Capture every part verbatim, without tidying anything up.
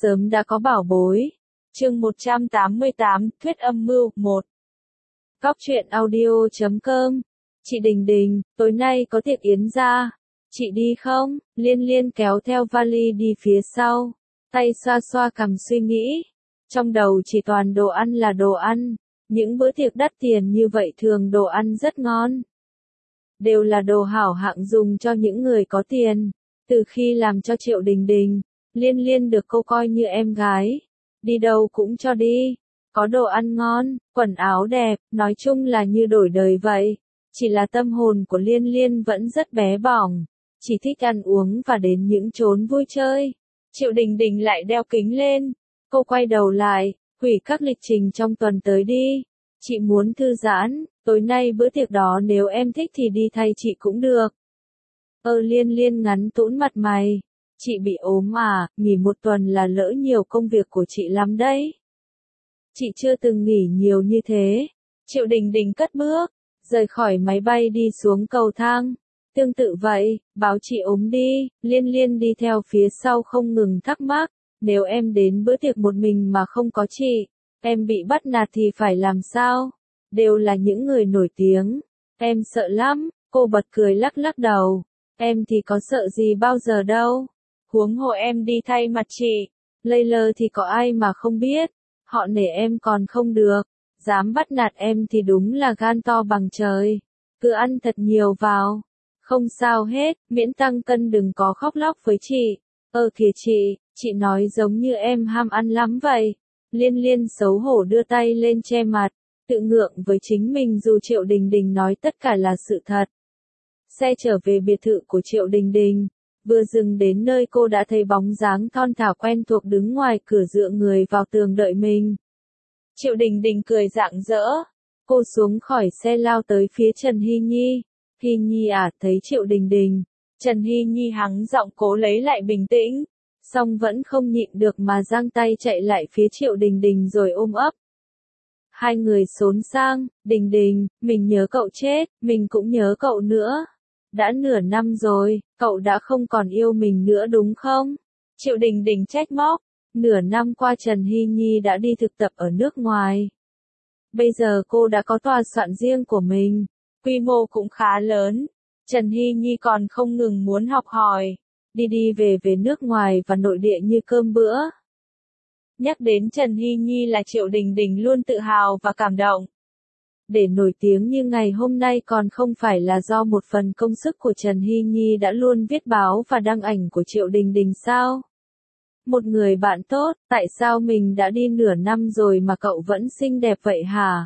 Sớm đã có bảo bối. Chương một trăm tám mươi tám, Thuyết âm mưu, một. Góc truyện audio chấm com. Chị Đình Đình, tối nay có tiệc yến gia. Chị đi không? Liên Liên kéo theo vali đi phía sau. Tay xoa xoa cằm suy nghĩ. Trong đầu chỉ toàn đồ ăn là đồ ăn. Những bữa tiệc đắt tiền như vậy thường đồ ăn rất ngon. Đều là đồ hảo hạng dùng cho những người có tiền. Từ khi làm cho Triệu Đình Đình, Liên Liên được cô coi như em gái. Đi đâu cũng cho đi. Có đồ ăn ngon, quần áo đẹp, nói chung là như đổi đời vậy. Chỉ là tâm hồn của Liên Liên vẫn rất bé bỏng. Chỉ thích ăn uống và đến những chốn vui chơi. Triệu Đình Đình lại đeo kính lên. Cô quay đầu lại, hủy các lịch trình trong tuần tới đi. Chị muốn thư giãn, tối nay bữa tiệc đó nếu em thích thì đi thay chị cũng được. Ơ Liên Liên ngắn tũn mặt mày. Chị bị ốm à, nghỉ một tuần là lỡ nhiều công việc của chị lắm đấy. Chị chưa từng nghỉ nhiều như thế. Triệu Đình Đình cất bước, rời khỏi máy bay đi xuống cầu thang. Tương tự vậy, báo chị ốm đi, Liên Liên đi theo phía sau không ngừng thắc mắc. Nếu em đến bữa tiệc một mình mà không có chị, em bị bắt nạt thì phải làm sao? Đều là những người nổi tiếng. Em sợ lắm, cô bật cười lắc lắc đầu. Em thì có sợ gì bao giờ đâu. Huống hồ em đi thay mặt chị. Lây lơ thì có ai mà không biết. Họ nể em còn không được. Dám bắt nạt em thì đúng là gan to bằng trời. Cứ ăn thật nhiều vào. Không sao hết, miễn tăng cân đừng có khóc lóc với chị. Ơ kìa chị, chị nói giống như em ham ăn lắm vậy. Liên Liên xấu hổ đưa tay lên che mặt. Tự ngượng với chính mình dù Triệu Đình Đình nói tất cả là sự thật. Xe trở về biệt thự của Triệu Đình Đình. Vừa dừng đến nơi cô đã thấy bóng dáng thon thả quen thuộc đứng ngoài cửa dựa người vào tường đợi mình. Triệu Đình Đình cười rạng rỡ. Cô xuống khỏi xe lao tới phía Trần Hy Nhi. Hy Nhi à, thấy Triệu Đình Đình. Trần Hy Nhi hắng giọng cố lấy lại bình tĩnh. Xong vẫn không nhịn được mà giang tay chạy lại phía Triệu Đình Đình rồi ôm ấp. Hai người xốn sang, Đình Đình, mình nhớ cậu chết, mình cũng nhớ cậu nữa. Đã nửa năm rồi, cậu đã không còn yêu mình nữa đúng không? Triệu Đình Đình trách móc. Nửa năm qua Trần Hy Nhi đã đi thực tập ở nước ngoài. Bây giờ cô đã có tòa soạn riêng của mình. Quy mô cũng khá lớn. Trần Hy Nhi còn không ngừng muốn học hỏi. Đi đi về về nước ngoài và nội địa như cơm bữa. Nhắc đến Trần Hy Nhi là Triệu Đình Đình luôn tự hào và cảm động. Để nổi tiếng như ngày hôm nay còn không phải là do một phần công sức của Trần Hy Nhi đã luôn viết báo và đăng ảnh của Triệu Đình Đình sao? Một người bạn tốt, tại sao mình đã đi nửa năm rồi mà cậu vẫn xinh đẹp vậy hả?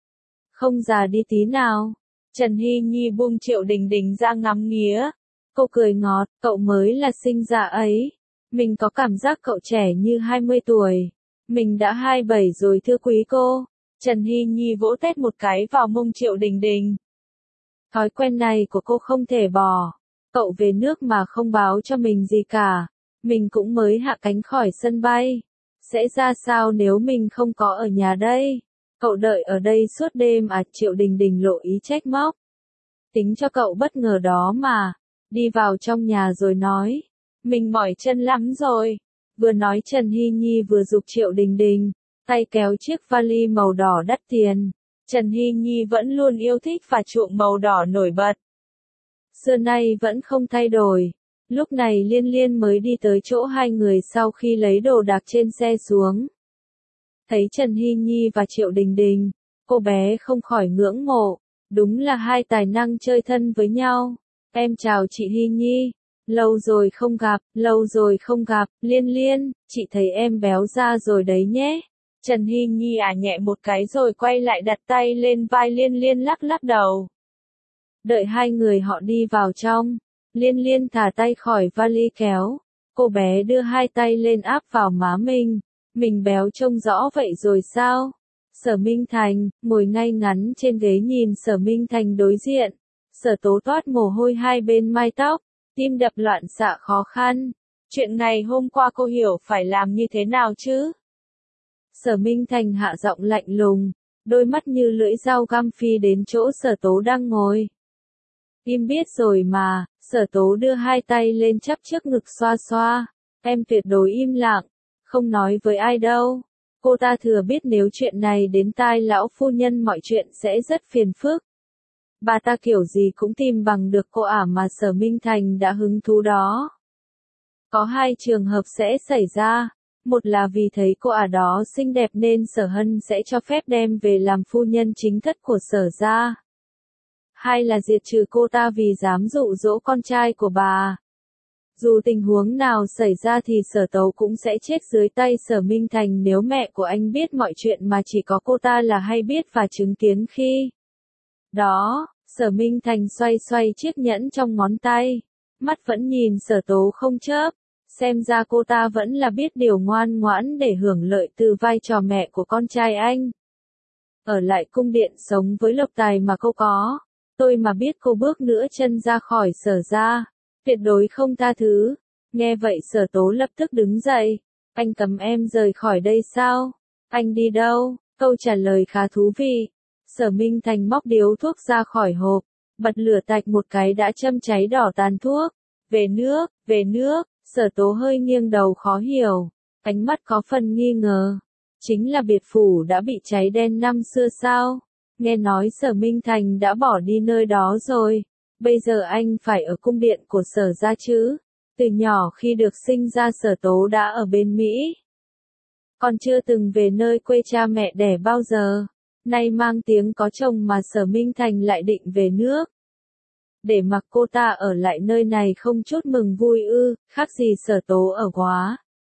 Không già đi tí nào. Trần Hy Nhi buông Triệu Đình Đình ra ngắm nghía. Cô cười ngọt, cậu mới là sinh già ấy. Mình có cảm giác cậu trẻ như hai mươi tuổi. Mình đã hai mươi bảy rồi thưa quý cô. Trần Hy Nhi vỗ tét một cái vào mông Triệu Đình Đình. Thói quen này của cô không thể bỏ. Cậu về nước mà không báo cho mình gì cả. Mình cũng mới hạ cánh khỏi sân bay. Sẽ ra sao nếu mình không có ở nhà đây? Cậu đợi ở đây suốt đêm à? Triệu Đình Đình lộ ý trách móc. Tính cho cậu bất ngờ đó mà. Đi vào trong nhà rồi nói. Mình mỏi chân lắm rồi. Vừa nói Trần Hy Nhi vừa giục Triệu Đình Đình. Tay kéo chiếc vali màu đỏ đắt tiền. Trần Hy Nhi vẫn luôn yêu thích và chuộng màu đỏ nổi bật. Xưa nay vẫn không thay đổi. Lúc này Liên Liên mới đi tới chỗ hai người sau khi lấy đồ đạc trên xe xuống. Thấy Trần Hy Nhi và Triệu Đình Đình, cô bé không khỏi ngưỡng mộ. Đúng là hai tài năng chơi thân với nhau. Em chào chị Hy Nhi. Lâu rồi không gặp, lâu rồi không gặp, Liên Liên, chị thấy em béo ra rồi đấy nhé. Trần Hy Nhi à nhẹ một cái rồi quay lại đặt tay lên vai Liên Liên lắc lắc đầu. Đợi hai người họ đi vào trong, Liên Liên thả tay khỏi vali kéo. Cô bé đưa hai tay lên áp vào má mình. Mình béo trông rõ vậy rồi sao? Sở Minh Thành, ngồi ngay ngắn trên ghế nhìn Sở Minh Thành đối diện. Sở Tố toát mồ hôi hai bên mai tóc, tim đập loạn xạ khó khăn. Chuyện ngày hôm qua cô hiểu phải làm như thế nào chứ? Sở Minh Thành hạ giọng lạnh lùng, đôi mắt như lưỡi dao găm phi đến chỗ Sở Tố đang ngồi. Im biết rồi mà, Sở Tố đưa hai tay lên chắp trước ngực xoa xoa. Em tuyệt đối im lặng, Không nói với ai đâu. Cô ta thừa biết nếu chuyện này đến tai lão phu nhân mọi chuyện sẽ rất phiền phức. Bà ta kiểu gì cũng tìm bằng được cô ả mà Sở Minh Thành đã hứng thú đó. Có hai trường hợp sẽ xảy ra. Một là vì thấy cô ả đó xinh đẹp nên Sở Hân sẽ cho phép đem về làm phu nhân chính thất của Sở gia. Hai là diệt trừ cô ta vì dám dụ dỗ con trai của bà. Dù tình huống nào xảy ra thì Sở Tấu cũng sẽ chết dưới tay Sở Minh Thành nếu mẹ của anh biết mọi chuyện mà chỉ có cô ta là hay biết và chứng kiến khi đó. Sở Minh Thành xoay xoay chiếc nhẫn trong ngón tay, mắt vẫn nhìn Sở Tố không chớp, xem ra cô ta vẫn là biết điều ngoan ngoãn để hưởng lợi từ vai trò mẹ của con trai anh. Ở lại cung điện sống với lộc tài mà cô có, tôi mà biết cô bước nữa chân ra khỏi Sở gia, tuyệt đối không tha thứ. Nghe vậy Sở Tố lập tức đứng dậy, anh cấm em rời khỏi đây sao? Anh đi đâu? Câu trả lời khá thú vị. Sở Minh Thành móc điếu thuốc ra khỏi hộp, bật lửa tạch một cái đã châm cháy đỏ tàn thuốc. Về nước, về nước, Sở Tố hơi nghiêng đầu khó hiểu, ánh mắt có phần nghi ngờ. Chính là biệt phủ đã bị cháy đen năm xưa sao? Nghe nói Sở Minh Thành đã bỏ đi nơi đó rồi, bây giờ anh phải ở cung điện của Sở gia chứ? Từ nhỏ khi được sinh ra Sở Tố đã ở bên Mỹ, còn chưa từng về nơi quê cha mẹ đẻ bao giờ. Nay mang tiếng có chồng mà Sở Minh Thành lại định về nước. Để mặc cô ta ở lại nơi này không chút mừng vui ư, khác gì Sở Tố ở quá.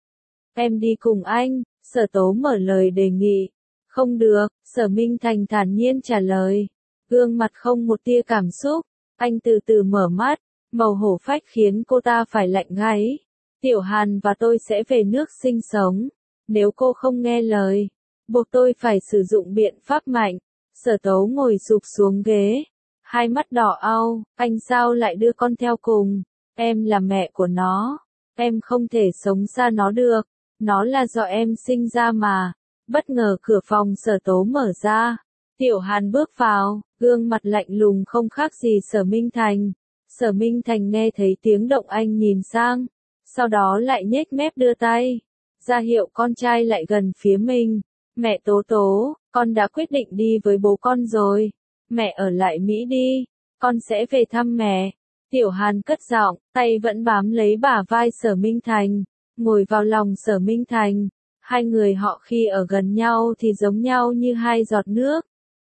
Em đi cùng anh, Sở Tố mở lời đề nghị. Không được, Sở Minh Thành thản nhiên trả lời. Gương mặt không một tia cảm xúc, anh từ từ mở mắt, màu hổ phách khiến cô ta phải lạnh gáy. Tiểu Hàn và tôi sẽ về nước sinh sống. Nếu cô không nghe lời, buộc tôi phải sử dụng biện pháp mạnh. Sở Tố ngồi sụp xuống ghế, hai mắt đỏ au, anh sao lại đưa con theo cùng? Em là mẹ của nó, em không thể sống xa nó được, nó là do em sinh ra mà. Bất ngờ cửa phòng Sở Tố mở ra, Tiểu Hàn bước vào, gương mặt lạnh lùng không khác gì Sở Minh Thành. Sở Minh Thành nghe thấy tiếng động anh nhìn sang, sau đó lại nhếch mép đưa tay, ra hiệu con trai lại gần phía mình. Mẹ Tố Tố, con đã quyết định đi với bố con rồi. Mẹ ở lại Mỹ đi, con sẽ về thăm mẹ. Tiểu Hàn cất giọng, tay vẫn bám lấy bả vai Sở Minh Thành, ngồi vào lòng Sở Minh Thành. Hai người họ khi ở gần nhau thì giống nhau như hai giọt nước.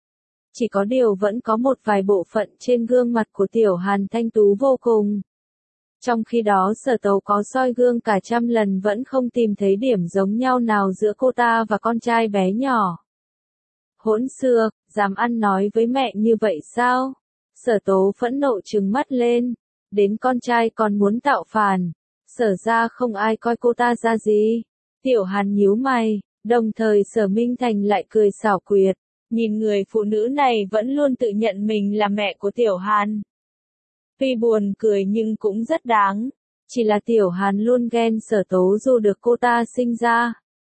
Chỉ có điều vẫn có một vài bộ phận trên gương mặt của Tiểu Hàn thanh tú vô cùng. Trong khi đó Sở Tấu có soi gương cả trăm lần vẫn không tìm thấy điểm giống nhau nào giữa cô ta và con trai bé nhỏ. Hỗn xược, dám ăn nói với mẹ như vậy sao? Sở Tố phẫn nộ trừng mắt lên, đến con trai còn muốn tạo phản. Sở ra không ai coi cô ta ra gì. Tiểu Hàn nhíu mày, đồng thời Sở Minh Thành lại cười xảo quyệt, nhìn người phụ nữ này vẫn luôn tự nhận mình là mẹ của Tiểu Hàn. Tuy buồn cười nhưng cũng rất đáng, chỉ là Tiểu Hàn luôn ghen Sở Tố dù được cô ta sinh ra.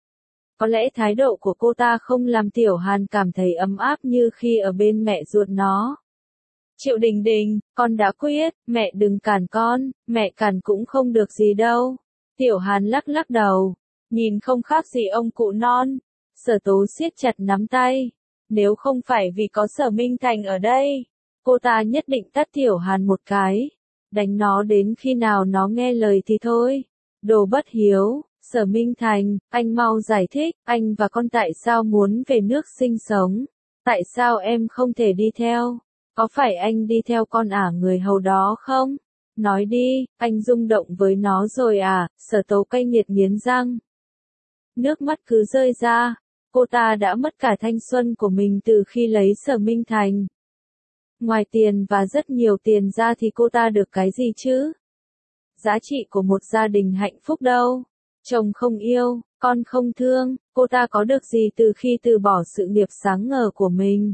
Có lẽ thái độ của cô ta không làm Tiểu Hàn cảm thấy ấm áp như khi ở bên mẹ ruột nó. Triệu Đình Đình, con đã quyết, mẹ đừng cản con, mẹ cản cũng không được gì đâu. Tiểu Hàn lắc lắc đầu, nhìn không khác gì ông cụ non. Sở Tố siết chặt nắm tay, nếu không phải vì có Sở Minh Thành ở đây, cô ta nhất định tát Tiểu Hàn một cái, đánh nó đến khi nào nó nghe lời thì thôi. Đồ bất hiếu. Sở Minh Thành, anh mau giải thích, anh và con tại sao muốn về nước sinh sống? Tại sao em không thể đi theo? Có phải anh đi theo con ả người hầu đó không? Nói đi, anh rung động với nó rồi à? Sở Tố cay nghiệt nghiến răng. Nước mắt cứ rơi ra, cô ta đã mất cả thanh xuân của mình từ khi lấy Sở Minh Thành. Ngoài tiền và rất nhiều tiền ra thì cô ta được cái gì chứ? Giá trị của một gia đình hạnh phúc đâu? Chồng không yêu, con không thương, cô ta có được gì từ khi từ bỏ sự nghiệp sáng ngời của mình?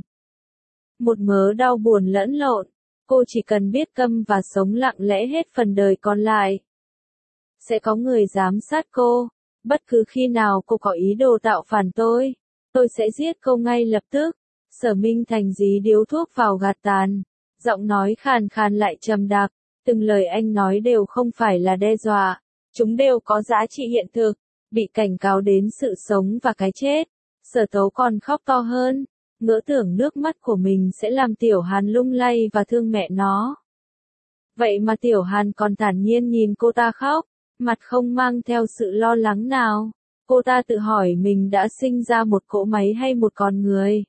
Một mớ đau buồn lẫn lộn, cô chỉ cần biết câm và sống lặng lẽ hết phần đời còn lại. Sẽ có người giám sát cô, bất cứ khi nào cô có ý đồ tạo phản tôi, tôi sẽ giết cô ngay lập tức. Sở Minh Thành dí điếu thuốc vào gạt tàn, giọng nói khàn khàn lại trầm đặc, từng lời anh nói đều không phải là đe dọa. Chúng đều có giá trị hiện thực. Bị cảnh cáo đến sự sống và cái chết, Sở Tố còn khóc to hơn, ngỡ tưởng nước mắt của mình sẽ làm Tiểu Hàn lung lay và thương mẹ nó. Vậy mà Tiểu Hàn còn thản nhiên nhìn cô ta khóc, mặt không mang theo sự lo lắng nào. Cô ta tự hỏi mình đã sinh ra một cỗ máy hay một con người.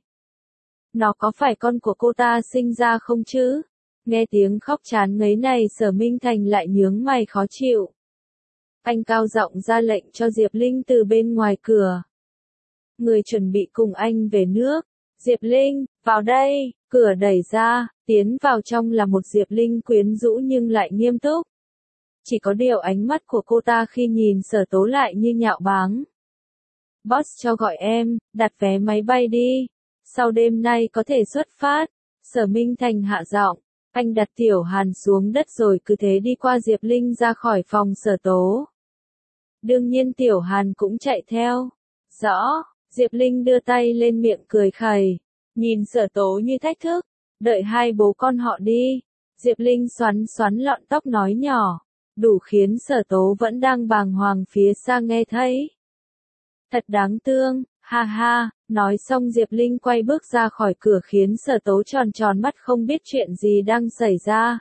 Nó có phải con của cô ta sinh ra không chứ? Nghe tiếng khóc chán ngấy này Sở Minh Thành lại nhướng mày khó chịu. Anh cao giọng ra lệnh cho Diệp Linh từ bên ngoài cửa. Người chuẩn bị cùng anh về nước. Diệp Linh, vào đây, cửa đẩy ra, tiến vào trong là một Diệp Linh quyến rũ nhưng lại nghiêm túc. Chỉ có điều ánh mắt của cô ta khi nhìn Sở Tố lại như nhạo báng. Boss cho gọi em, đặt vé máy bay đi. Sau đêm nay có thể xuất phát. Sở Minh Thành hạ giọng. Anh đặt Tiểu Hàn xuống đất rồi cứ thế đi qua Diệp Linh ra khỏi phòng Sở Tố. Đương nhiên Tiểu Hàn cũng chạy theo. Rõ, Diệp Linh đưa tay lên miệng cười khẩy. Nhìn Sở Tố như thách thức. Đợi hai bố con họ đi. Diệp Linh xoắn xoắn lọn tóc nói nhỏ. Đủ khiến Sở Tố vẫn đang bàng hoàng phía xa nghe thấy. Thật đáng thương, ha ha, nói xong Diệp Linh quay bước ra khỏi cửa khiến Sở Tố tròn tròn mắt không biết chuyện gì đang xảy ra.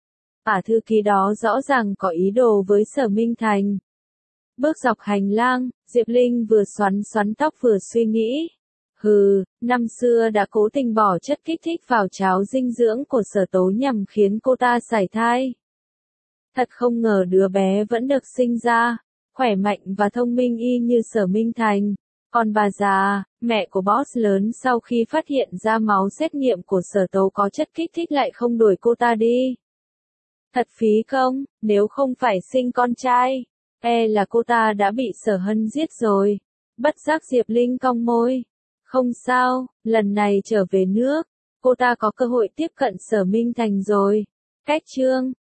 Ả thư ký đó rõ ràng có ý đồ với Sở Minh Thành. Bước dọc hành lang, Diệp Linh vừa xoắn xoắn tóc vừa suy nghĩ. Hừ, năm xưa đã cố tình bỏ chất kích thích vào cháo dinh dưỡng của Sở Tố nhằm khiến cô ta sảy thai. Thật không ngờ đứa bé vẫn được sinh ra, khỏe mạnh và thông minh y như Sở Minh Thành. Còn bà già, mẹ của boss lớn sau khi phát hiện ra máu xét nghiệm của Sở Tố có chất kích thích lại không đuổi cô ta đi. Thật phí công, nếu không phải sinh con trai, e là cô ta đã bị Sở Hân giết rồi. Bất giác Diệp Linh cong môi. Không sao, lần này trở về nước, cô ta có cơ hội tiếp cận Sở Minh Thành rồi. Cách chương